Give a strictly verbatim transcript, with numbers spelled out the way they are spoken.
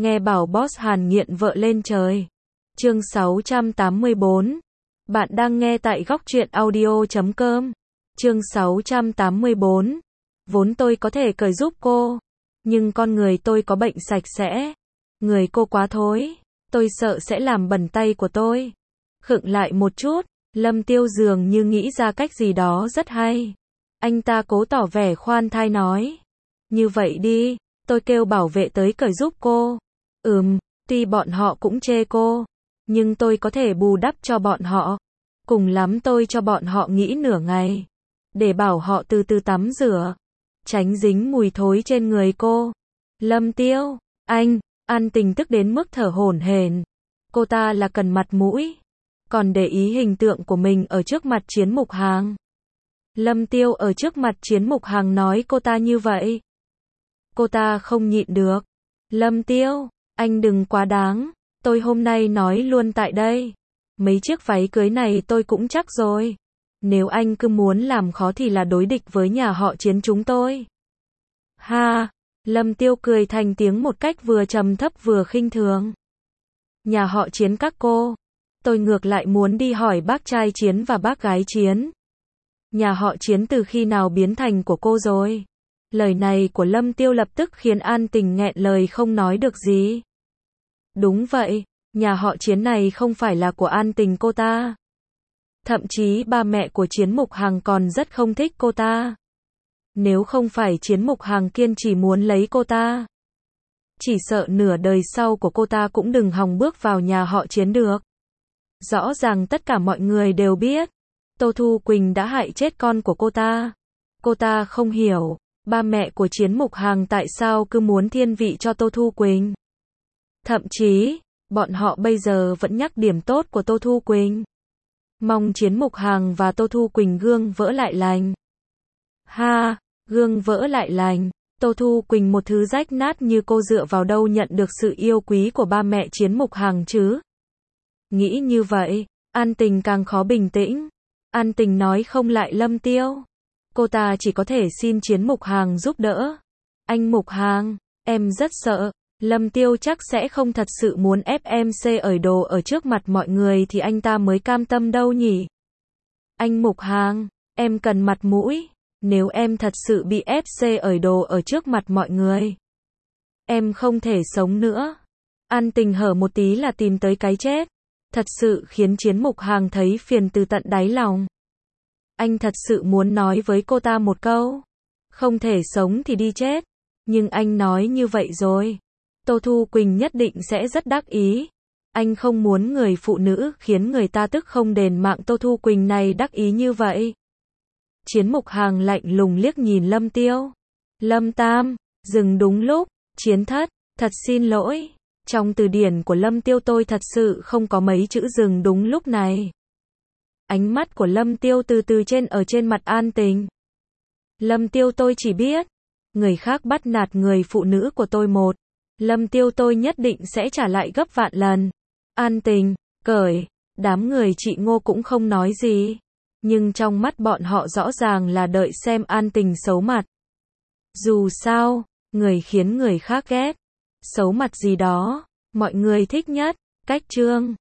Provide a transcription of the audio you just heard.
Nghe bảo boss Hàn nghiện vợ lên trời. Chương sáu trăm tám mươi bốn. Bạn đang nghe tại góc truyện audio chấm com. Chương sáu trăm tám mươi bốn. Vốn tôi có thể cởi giúp cô, nhưng con người tôi có bệnh sạch sẽ. Người cô quá thối, tôi sợ sẽ làm bẩn tay của tôi. Khựng lại một chút, Lâm Tiêu dường như nghĩ ra cách gì đó rất hay. Anh ta cố tỏ vẻ khoan thai nói. Như vậy đi, tôi kêu bảo vệ tới cởi giúp cô. Ừm, tuy bọn họ cũng chê cô, nhưng tôi có thể bù đắp cho bọn họ. Cùng lắm tôi cho bọn họ nghỉ nửa ngày, để bảo họ từ từ tắm rửa, tránh dính mùi thối trên người cô. Lâm Tiêu, anh, An Tình tức đến mức thở hổn hển. Cô ta là cần mặt mũi, còn để ý hình tượng của mình ở trước mặt Chiến Mục Hàng. Lâm Tiêu ở trước mặt Chiến Mục Hàng nói cô ta như vậy. Cô ta không nhịn được. Lâm Tiêu, anh đừng quá đáng, tôi hôm nay nói luôn tại đây. Mấy chiếc váy cưới này tôi cũng chắc rồi. Nếu anh cứ muốn làm khó thì là đối địch với nhà họ Chiến chúng tôi. Ha, Lâm Tiêu cười thành tiếng một cách vừa trầm thấp vừa khinh thường. Nhà họ Chiến các cô, tôi ngược lại muốn đi hỏi bác trai Chiến và bác gái Chiến. Nhà họ Chiến từ khi nào biến thành của cô rồi? Lời này của Lâm Tiêu lập tức khiến An Tình nghẹn lời không nói được gì. Đúng vậy, nhà họ Chiến này không phải là của An Tình cô ta. Thậm chí ba mẹ của Chiến Mục Hàng còn rất không thích cô ta. Nếu không phải Chiến Mục Hàng kiên trì muốn lấy cô ta, chỉ sợ nửa đời sau của cô ta cũng đừng hòng bước vào nhà họ Chiến được. Rõ ràng tất cả mọi người đều biết, Tô Thu Quỳnh đã hại chết con của cô ta. Cô ta không hiểu, ba mẹ của Chiến Mục Hàng tại sao cứ muốn thiên vị cho Tô Thu Quỳnh. Thậm chí, bọn họ bây giờ vẫn nhắc điểm tốt của Tô Thu Quỳnh. Mong Chiến Mục Hàng và Tô Thu Quỳnh gương vỡ lại lành. Ha, gương vỡ lại lành. Tô Thu Quỳnh một thứ rách nát như cô dựa vào đâu nhận được sự yêu quý của ba mẹ Chiến Mục Hàng chứ? Nghĩ như vậy, An Tình càng khó bình tĩnh. An Tình nói không lại Lâm Tiêu. Cô ta chỉ có thể xin Chiến Mục Hàng giúp đỡ. Anh Mục Hàng, em rất sợ. Lâm Tiêu chắc sẽ không thật sự muốn ép em xê ởi đồ ở trước mặt mọi người thì anh ta mới cam tâm đâu nhỉ. Anh Mục Hàng, em cần mặt mũi. Nếu em thật sự bị ép xê ởi đồ ở trước mặt mọi người, em không thể sống nữa. An Tình hở một tí là tìm tới cái chết. Thật sự khiến Chiến Mục Hàng thấy phiền từ tận đáy lòng. Anh thật sự muốn nói với cô ta một câu. Không thể sống thì đi chết. Nhưng anh nói như vậy rồi, Tô Thu Quỳnh nhất định sẽ rất đắc ý. Anh không muốn người phụ nữ khiến người ta tức không đền mạng Tô Thu Quỳnh này đắc ý như vậy. Chiến Mục Hàng lạnh lùng liếc nhìn Lâm Tiêu. Lâm Tam, dừng đúng lúc. Chiến thất, thật xin lỗi. Trong từ điển của Lâm Tiêu tôi thật sự không có mấy chữ dừng đúng lúc này. Ánh mắt của Lâm Tiêu từ từ trên ở trên mặt An Tình. Lâm Tiêu tôi chỉ biết, người khác bắt nạt người phụ nữ của tôi một, Lâm Tiêu tôi nhất định sẽ trả lại gấp vạn lần. An Tình, cởi, đám người chị Ngô cũng không nói gì. Nhưng trong mắt bọn họ rõ ràng là đợi xem An Tình xấu mặt. Dù sao, người khiến người khác ghét, xấu mặt gì đó, mọi người thích nhất. Cách chương